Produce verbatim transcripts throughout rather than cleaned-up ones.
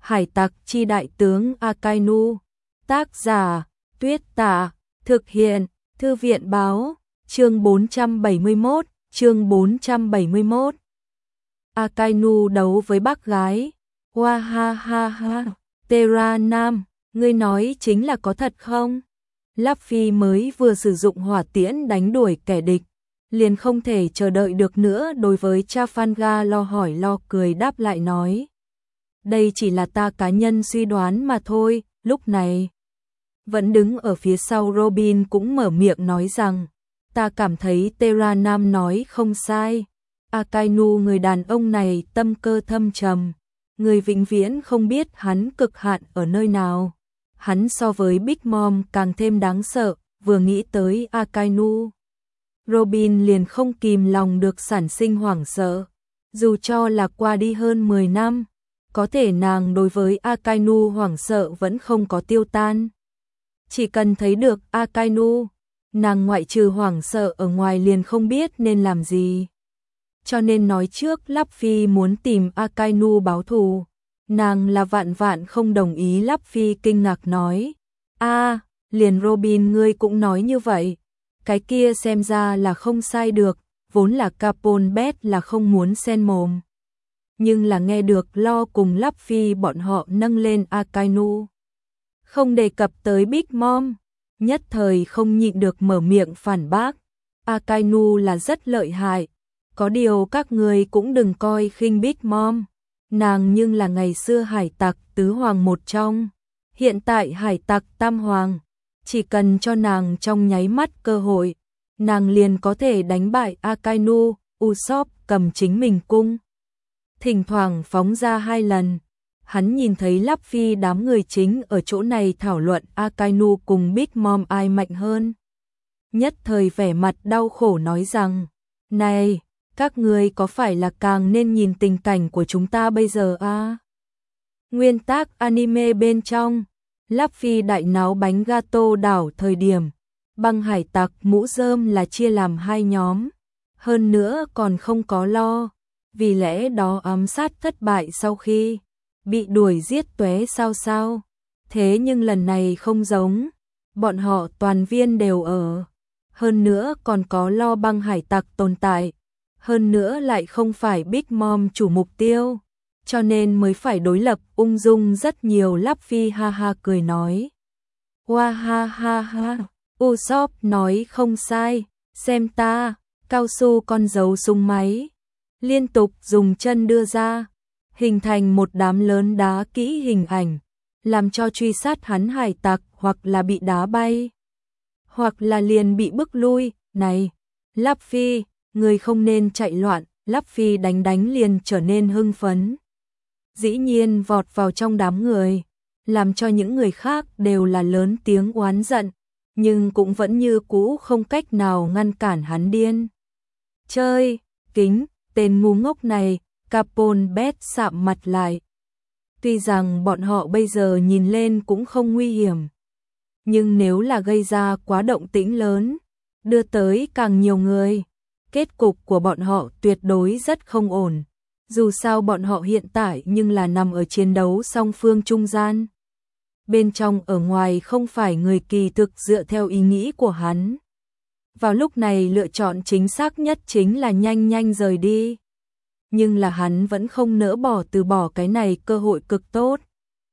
Hải tặc chi đại tướng Akainu. Tác giả Tuyết Tả. Thực hiện Thư viện báo. Chương bốn trăm bảy mươi mốt. Chương bốn trăm bảy mươi mốt. Akainu đấu với bác gái. Hoa ha ha ha. Terra Nam, ngươi nói chính là có thật không? Luffy mới vừa sử dụng hỏa tiễn đánh đuổi kẻ địch, liền không thể chờ đợi được nữa. Đối với Trafalgar lo hỏi lo cười đáp lại nói, đây chỉ là ta cá nhân suy đoán mà thôi. Lúc này vẫn đứng ở phía sau Robin cũng mở miệng nói rằng, ta cảm thấy Terra Nam nói không sai. Akainu, người đàn ông này tâm cơ thâm trầm, người vĩnh viễn không biết hắn cực hạn ở nơi nào. Hắn so với Big Mom càng thêm đáng sợ. Vừa nghĩ tới Akainu, Robin liền không kìm lòng được sản sinh hoảng sợ. Dù cho là qua đi hơn mười năm, có thể nàng đối với Akainu hoảng sợ vẫn không có tiêu tan. Chỉ cần thấy được Akainu, nàng ngoại trừ hoảng sợ ở ngoài liền không biết nên làm gì. Cho nên nói trước Luffy muốn tìm Akainu báo thù, nàng là vạn vạn không đồng ý. Luffy kinh ngạc nói, a à, liền Robin ngươi cũng nói như vậy. Cái kia xem ra là không sai được, vốn là Capone Bet là không muốn xen mồm. Nhưng là nghe được Lo cùng Luffy bọn họ nâng lên Akainu, không đề cập tới Big Mom, nhất thời không nhịn được mở miệng phản bác. Akainu là rất lợi hại, có điều các người cũng đừng coi khinh Big Mom. Nàng nhưng là ngày xưa hải tặc tứ hoàng một trong, hiện tại hải tặc tam hoàng. Chỉ cần cho nàng trong nháy mắt cơ hội, nàng liền có thể đánh bại Akainu. Usopp cầm chính mình cung, thỉnh thoảng phóng ra hai lần. Hắn nhìn thấy Luffy đám người chính ở chỗ này thảo luận Akainu cùng Big Mom ai mạnh hơn. Nhất thời vẻ mặt đau khổ nói rằng, này, các người có phải là càng nên nhìn tình cảnh của chúng ta bây giờ à? Nguyên tác anime bên trong, Luffy đại náo bánh gato đảo thời điểm, băng hải tặc mũ rơm là chia làm hai nhóm, hơn nữa còn không có Lo, vì lẽ đó ám sát thất bại sau khi bị đuổi giết tóe sao sao. Thế nhưng lần này không giống, bọn họ toàn viên đều ở, hơn nữa còn có Lo băng hải tặc tồn tại, hơn nữa lại không phải Big Mom chủ mục tiêu, cho nên mới phải đối lập ung dung rất nhiều. Luffy ha ha cười nói, hoa ha ha ha. Usopp nói không sai, xem ta, cao su con dấu súng máy, liên tục dùng chân đưa ra, hình thành một đám lớn đá kỹ hình ảnh, làm cho truy sát hắn hải tặc hoặc là bị đá bay, hoặc là liền bị bức lui. Này, Luffy, người không nên chạy loạn. Luffy đánh đánh liền trở nên hưng phấn, dĩ nhiên vọt vào trong đám người, làm cho những người khác đều là lớn tiếng oán giận, nhưng cũng vẫn như cũ không cách nào ngăn cản hắn điên chơi. Kính, tên ngu ngốc này. Capone Bet sạm mặt lại. Tuy rằng bọn họ bây giờ nhìn lên cũng không nguy hiểm, nhưng nếu là gây ra quá động tĩnh lớn, đưa tới càng nhiều người, kết cục của bọn họ tuyệt đối rất không ổn. Dù sao bọn họ hiện tại nhưng là nằm ở chiến đấu song phương trung gian. Bên trong ở ngoài không phải người kỳ thực dựa theo ý nghĩ của hắn. Vào lúc này lựa chọn chính xác nhất chính là nhanh nhanh rời đi. Nhưng là hắn vẫn không nỡ bỏ từ bỏ cái này cơ hội cực tốt.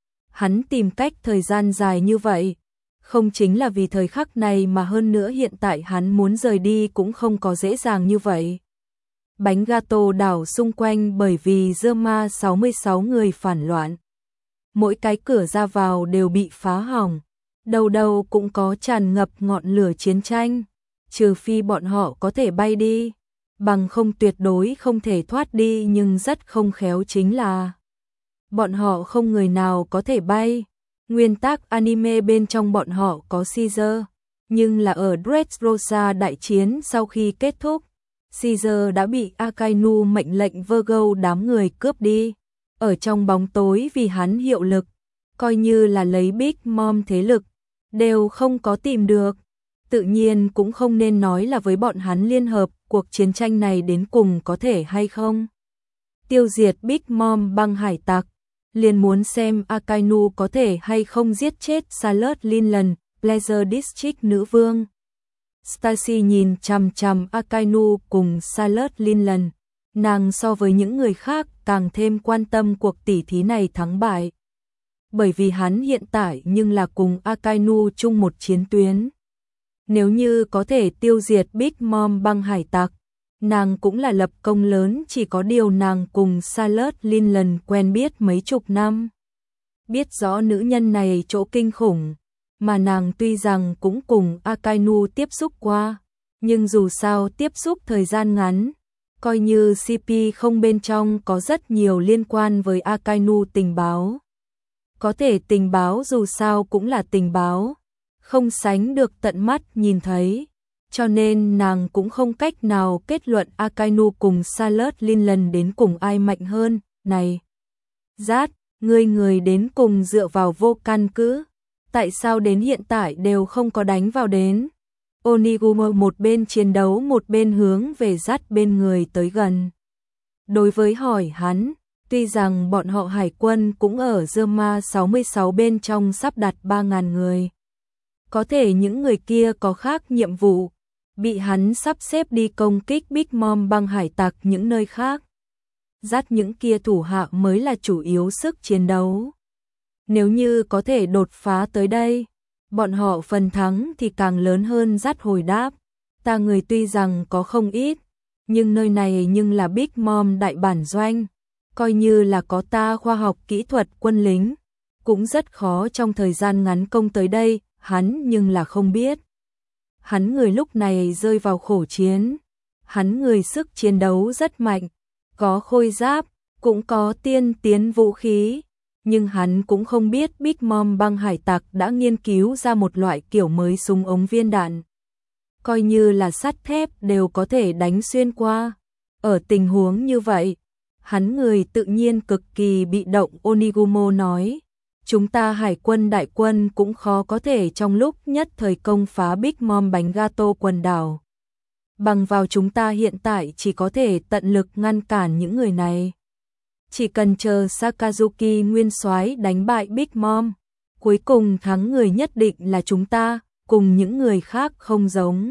Hắn tìm cách thời gian dài như vậy, không chính là vì thời khắc này mà hơn nữa hiện tại hắn muốn rời đi cũng không có dễ dàng như vậy. Bánh gato đảo xung quanh bởi vì Zerma sáu mươi sáu người phản loạn. Mỗi cái cửa ra vào đều bị phá hỏng, đầu đầu cũng có tràn ngập ngọn lửa chiến tranh, trừ phi bọn họ có thể bay đi, bằng không tuyệt đối không thể thoát đi. Nhưng rất không khéo chính là bọn họ không người nào có thể bay. Nguyên tác anime bên trong bọn họ có Caesar, nhưng là ở Dressrosa đại chiến sau khi kết thúc, Caesar đã bị Akainu mệnh lệnh Virgo đám người cướp đi, ở trong bóng tối vì hắn hiệu lực, coi như là lấy Big Mom thế lực, đều không có tìm được. Tự nhiên cũng không nên nói là với bọn hắn liên hợp, cuộc chiến tranh này đến cùng có thể hay không tiêu diệt Big Mom băng hải tặc. liền muốn xem Akainu có thể hay không giết chết Charlotte Linland, Pleasure District nữ vương. Stacy nhìn chằm chằm Akainu cùng Charlotte Linland, nàng so với những người khác càng thêm quan tâm cuộc tỉ thí này thắng bại. Bởi vì hắn hiện tại nhưng là cùng Akainu chung một chiến tuyến. Nếu như có thể tiêu diệt Big Mom băng hải tặc, nàng cũng là lập công lớn, chỉ có điều nàng cùng Charlotte Linland quen biết mấy chục năm. Biết rõ nữ nhân này chỗ kinh khủng, mà nàng tuy rằng cũng cùng Akainu tiếp xúc qua, nhưng dù sao tiếp xúc thời gian ngắn, coi như xê pê không bên trong có rất nhiều liên quan với Akainu tình báo. Có thể tình báo dù sao cũng là tình báo, không sánh được tận mắt nhìn thấy, cho nên nàng cũng không cách nào kết luận Akainu cùng Charlotte Linland đến cùng ai mạnh hơn. Này, Rát, ngươi người đến cùng dựa vào vô căn cứ, tại sao đến hiện tại đều không có đánh vào đến? Oniguma một bên chiến đấu một bên hướng về Rát bên người tới gần. Đối với hỏi hắn, tuy rằng bọn họ hải quân cũng ở Zerma sáu mươi sáu bên trong sắp đặt ba nghìn người. Có thể những người kia có khác nhiệm vụ, bị hắn sắp xếp đi công kích Big Mom băng hải tặc những nơi khác. Dắt những kia thủ hạ mới là chủ yếu sức chiến đấu. Nếu như có thể đột phá tới đây, bọn họ phần thắng thì càng lớn hơn. Dắt hồi đáp, ta người tuy rằng có không ít, nhưng nơi này nhưng là Big Mom đại bản doanh, coi như là có ta khoa học kỹ thuật quân lính, cũng rất khó trong thời gian ngắn công tới đây, hắn nhưng là không biết. Hắn người lúc này rơi vào khổ chiến, hắn người sức chiến đấu rất mạnh, có khôi giáp, cũng có tiên tiến vũ khí, nhưng hắn cũng không biết Big Mom băng hải tặc đã nghiên cứu ra một loại kiểu mới súng ống viên đạn. Coi như là sắt thép đều có thể đánh xuyên qua. Ở tình huống như vậy, hắn người tự nhiên cực kỳ bị động. Onigumo nói, chúng ta hải quân đại quân cũng khó có thể trong lúc nhất thời công phá Big Mom bánh gato quần đảo. Bằng vào chúng ta hiện tại chỉ có thể tận lực ngăn cản những người này. Chỉ cần chờ Sakazuki nguyên soái đánh bại Big Mom, cuối cùng thắng người nhất định là chúng ta, cùng những người khác không giống.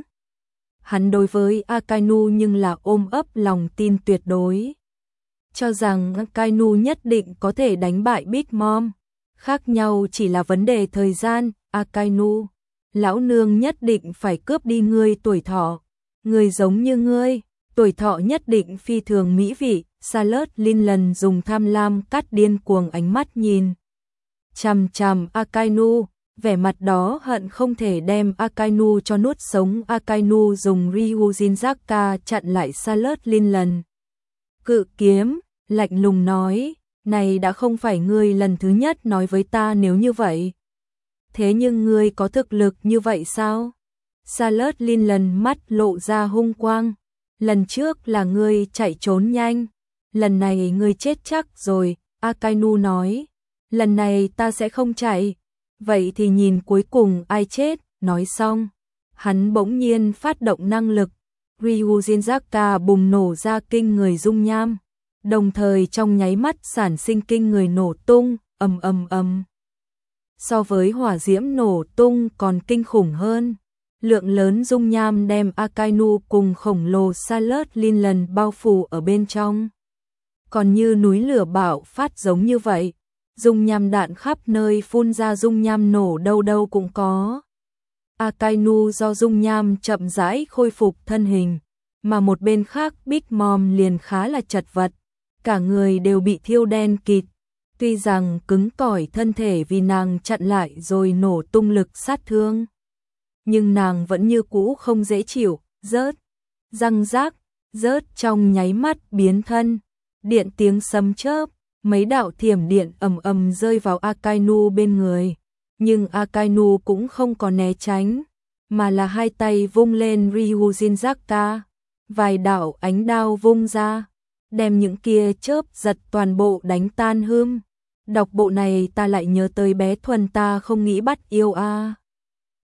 Hắn đối với Akainu nhưng là ôm ấp lòng tin tuyệt đối, cho rằng Akainu nhất định có thể đánh bại Big Mom. Khác nhau chỉ là vấn đề thời gian. Akainu, lão nương nhất định phải cướp đi ngươi tuổi thọ. Người giống như ngươi, tuổi thọ nhất định phi thường mỹ vị. Charlotte Linland dùng tham lam cắt điên cuồng ánh mắt nhìn chằm chằm Akainu, vẻ mặt đó hận không thể đem Akainu cho nuốt sống. Akainu dùng Ryujinzaka chặn lại Charlotte Linland. Cự kiếm, lạnh lùng nói, này đã không phải ngươi lần thứ nhất nói với ta nếu như vậy. Thế nhưng ngươi có thực lực như vậy sao? Charlotte Linland mắt lộ ra hung quang. Lần trước là ngươi chạy trốn nhanh, lần này ngươi chết chắc rồi. Akainu nói, lần này ta sẽ không chạy, vậy thì nhìn cuối cùng ai chết. Nói xong, hắn bỗng nhiên phát động năng lực, Ryujinzaka bùng nổ ra kinh người dung nham, đồng thời trong nháy mắt sản sinh kinh người nổ tung, ầm ầm ầm. So với hỏa diễm nổ tung còn kinh khủng hơn. Lượng lớn dung nham đem Akainu cùng khổng lồ Charlotte Linland bao phủ ở bên trong. Còn như núi lửa bạo phát giống như vậy, dung nham đạn khắp nơi phun ra, dung nham nổ đâu đâu cũng có. Akainu do dung nham chậm rãi khôi phục thân hình, mà một bên khác Big Mom liền khá là chật vật, cả người đều bị thiêu đen kịt. Tuy rằng cứng cỏi thân thể vì nàng chặn lại rồi nổ tung lực sát thương, nhưng nàng vẫn như cũ không dễ chịu, rớt, răng rác, rớt trong nháy mắt biến thân. Điện tiếng sấm chớp, mấy đạo thiểm điện ầm ầm rơi vào Akainu bên người, nhưng Akainu cũng không có né tránh, mà là hai tay vung lên Ryujinzaka, vài đạo ánh đao vung ra, đem những kia chớp giật toàn bộ đánh tan hươm. Đọc bộ này ta lại nhớ tới bé Thuần ta không nghĩ bắt yêu a.